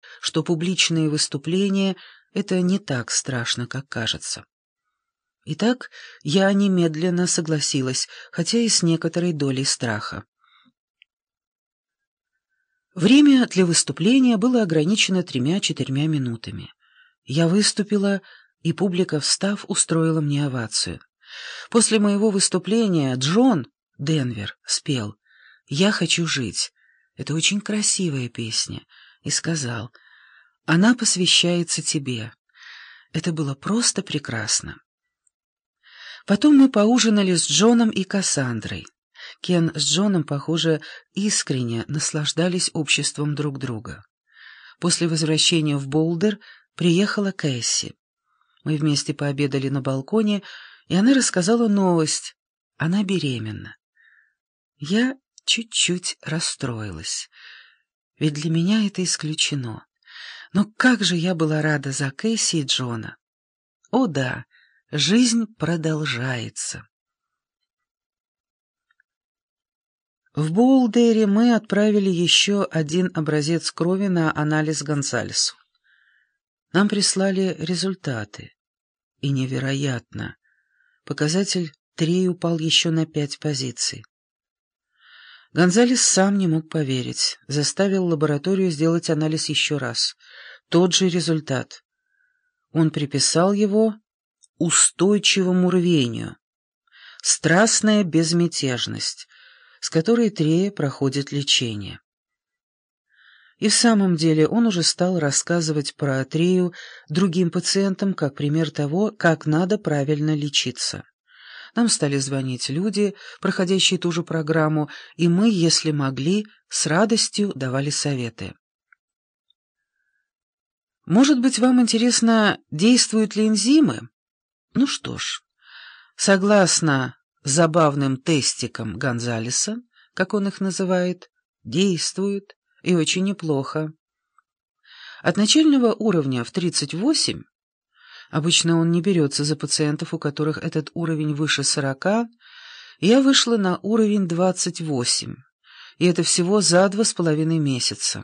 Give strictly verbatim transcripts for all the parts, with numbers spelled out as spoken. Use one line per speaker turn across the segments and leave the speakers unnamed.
что публичные выступления — это не так страшно, как кажется. Итак, я немедленно согласилась, хотя и с некоторой долей страха. Время для выступления было ограничено тремя-четырьмя минутами. Я выступила, и публика, встав, устроила мне овацию. После моего выступления Джон Денвер спел «Я хочу жить». Это очень красивая песня. И сказал: «Она посвящается тебе». Это было просто прекрасно. Потом мы поужинали с Джоном и Кассандрой. Кен с Джоном, похоже, искренне наслаждались обществом друг друга. После возвращения в Болдер приехала Кэсси. Мы вместе пообедали на балконе, и она рассказала новость. Она беременна. Я чуть-чуть расстроилась, ведь для меня это исключено. Но как же я была рада за Кэсси и Джона. О да, жизнь продолжается. В Болдере мы отправили еще один образец крови на анализ Гонсалесу. Нам прислали результаты. И невероятно, показатель три упал еще на пять позиций. Гонсалес сам не мог поверить, заставил лабораторию сделать анализ еще раз. Тот же результат. Он приписал его устойчивому рвению. Страстная безмятежность, с которой Трея проходит лечение. И в самом деле он уже стал рассказывать про Трею другим пациентам как пример того, как надо правильно лечиться. Нам стали звонить люди, проходящие ту же программу, и мы, если могли, с радостью давали советы. Может быть, вам интересно, действуют ли энзимы? Ну что ж, согласно забавным тестикам Гонсалеса, как он их называет, действуют, и очень неплохо. От начального уровня в тридцать восемь, обычно он не берется за пациентов, у которых этот уровень выше сорока, я вышла на уровень двадцать восемь, и это всего за два с половиной месяца.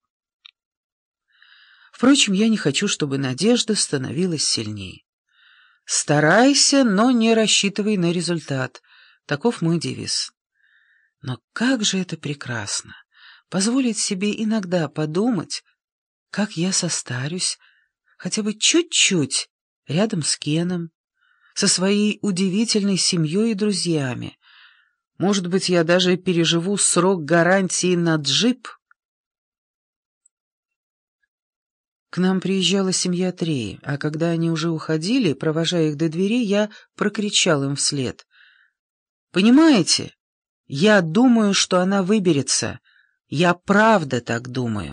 Впрочем, я не хочу, чтобы надежда становилась сильнее. Старайся, но не рассчитывай на результат. Таков мой девиз. Но как же это прекрасно! Позволить себе иногда подумать, как я состарюсь, хотя бы чуть-чуть, рядом с Кеном, со своей удивительной семьей и друзьями. Может быть, я даже переживу срок гарантии на джип. К нам приезжала семья Треи, а когда они уже уходили, провожая их до двери, я прокричал им вслед: «Понимаете, я думаю, что она выберется. Я правда так думаю».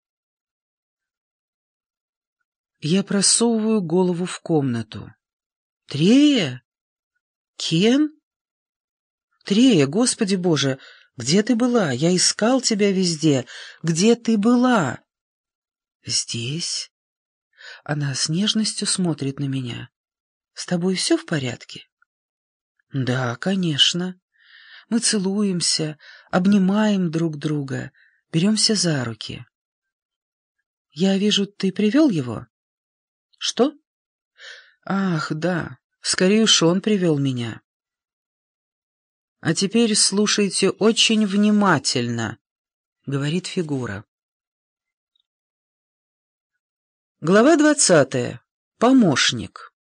Я просовываю голову в комнату. «Трея? Кен? Трея, Господи Боже, где ты была? Я искал тебя везде. Где ты была?» «Здесь». Она с нежностью смотрит на меня. «С тобой все в порядке?» «Да, конечно». Мы целуемся, обнимаем друг друга, беремся за руки. «Я вижу, ты привел его?» «Что?» «Ах, да, скорее уж он привел меня». «А теперь слушайте очень внимательно», — говорит фигура. Глава двадцатая. Помощник.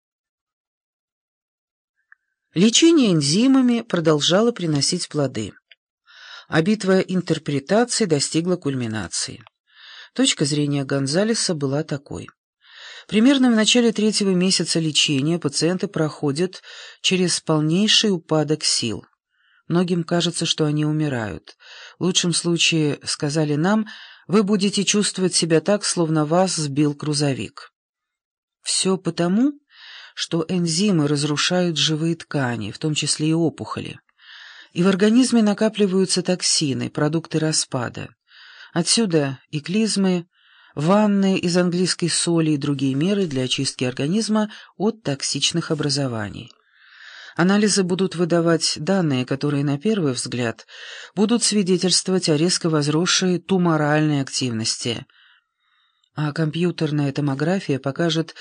Лечение энзимами продолжало приносить плоды, а битва интерпретаций достигла кульминации. Точка зрения Гонсалеса была такой. Примерно в начале третьего месяца лечения пациенты проходят через полнейший упадок сил. Многим кажется, что они умирают. В лучшем случае, сказали нам, вы будете чувствовать себя так, словно вас сбил грузовик. Все потому, что энзимы разрушают живые ткани, в том числе и опухоли. И в организме накапливаются токсины, продукты распада. Отсюда и клизмы, ванны из английской соли и другие меры для очистки организма от токсичных образований. Анализы будут выдавать данные, которые, на первый взгляд, будут свидетельствовать о резко возросшей туморальной активности. а компьютерная томография покажет